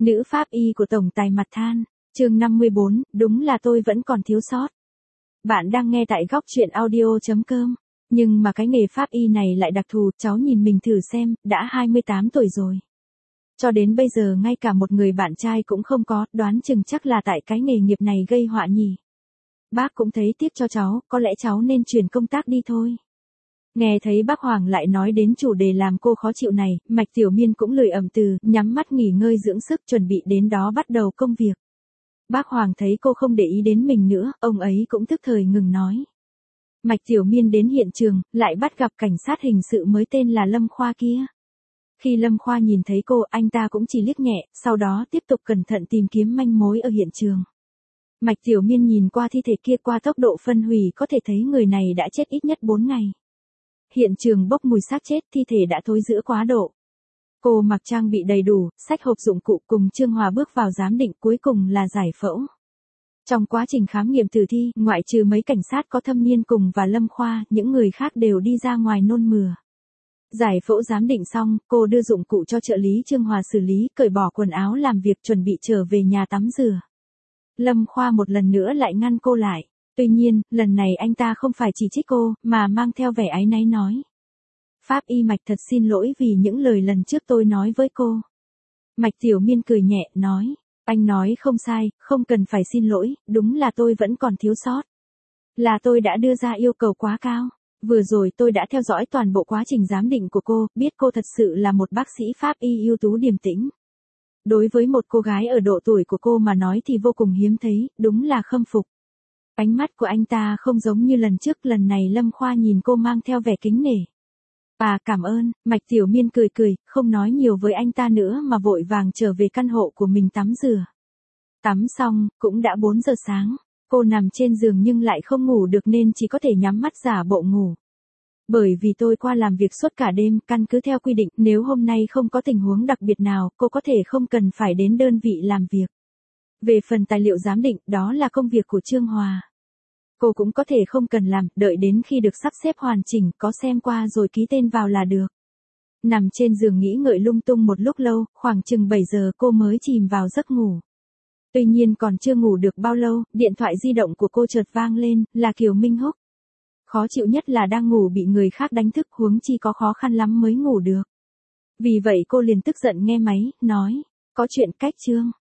Nữ pháp y của tổng tài mặt than, chương 54, đúng là tôi vẫn còn thiếu sót. Bạn đang nghe tại góc truyện audio.com. Nhưng mà cái nghề pháp y này lại đặc thù, cháu nhìn mình thử xem, đã 28 tuổi rồi. Cho đến bây giờ ngay cả một người bạn trai cũng không có, đoán chừng chắc là tại cái nghề nghiệp này gây họa nhỉ. Bác cũng thấy tiếc cho cháu, có lẽ cháu nên chuyển công tác đi thôi. Nghe thấy bác Hoàng lại nói đến chủ đề làm cô khó chịu này, Mạch Tiểu Miên cũng lười ậm từ, nhắm mắt nghỉ ngơi dưỡng sức chuẩn bị đến đó bắt đầu công việc. Bác Hoàng thấy cô không để ý đến mình nữa, ông ấy cũng tức thời ngừng nói. Mạch Tiểu Miên đến hiện trường, lại bắt gặp cảnh sát hình sự mới tên là Lâm Khoa kia. Khi Lâm Khoa nhìn thấy cô, anh ta cũng chỉ liếc nhẹ, sau đó tiếp tục cẩn thận tìm kiếm manh mối ở hiện trường. Mạch Tiểu Miên nhìn qua thi thể kia qua tốc độ phân hủy có thể thấy người này đã chết ít nhất 4 ngày. Hiện trường bốc mùi xác chết, thi thể đã thối rữa quá độ. Cô mặc trang bị đầy đủ, xách hộp dụng cụ cùng Trương Hòa bước vào giám định, cuối cùng là giải phẫu. Trong quá trình khám nghiệm tử thi, ngoại trừ mấy cảnh sát có thâm niên cùng và Lâm Khoa, những người khác đều đi ra ngoài nôn mửa. Giải phẫu giám định xong, cô đưa dụng cụ cho trợ lý Trương Hòa xử lý, cởi bỏ quần áo làm việc chuẩn bị trở về nhà tắm rửa. Lâm Khoa một lần nữa lại ngăn cô lại. Tuy nhiên, lần này anh ta không phải chỉ trích cô, mà mang theo vẻ áy náy nói. Pháp y Mạch thật xin lỗi vì những lời lần trước tôi nói với cô. Mạch Tiểu Miên cười nhẹ, nói. Anh nói không sai, không cần phải xin lỗi, đúng là tôi vẫn còn thiếu sót. Là tôi đã đưa ra yêu cầu quá cao. Vừa rồi tôi đã theo dõi toàn bộ quá trình giám định của cô, biết cô thật sự là một bác sĩ pháp y ưu tú điềm tĩnh. Đối với một cô gái ở độ tuổi của cô mà nói thì vô cùng hiếm thấy, đúng là khâm phục. Ánh mắt của anh ta không giống như lần trước, lần này Lâm Khoa nhìn cô mang theo vẻ kính nể. Cảm ơn, Mạch Tiểu Miên cười cười, không nói nhiều với anh ta nữa mà vội vàng trở về căn hộ của mình tắm rửa. Tắm xong, cũng đã 4 giờ sáng, cô nằm trên giường nhưng lại không ngủ được nên chỉ có thể nhắm mắt giả bộ ngủ. Bởi vì tôi qua làm việc suốt cả đêm, căn cứ theo quy định, nếu hôm nay không có tình huống đặc biệt nào, cô có thể không cần phải đến đơn vị làm việc. Về phần tài liệu giám định, đó là công việc của Trương Hòa. Cô cũng có thể không cần làm, đợi đến khi được sắp xếp hoàn chỉnh, có xem qua rồi ký tên vào là được. Nằm trên giường nghĩ ngợi lung tung một lúc lâu, khoảng chừng 7 giờ cô mới chìm vào giấc ngủ. Tuy nhiên còn chưa ngủ được bao lâu, điện thoại di động của cô chợt vang lên, là Kiều Minh Húc. Khó chịu nhất là đang ngủ bị người khác đánh thức, huống chi có khó khăn lắm mới ngủ được. Vì vậy cô liền tức giận nghe máy, nói, có chuyện cách Trương.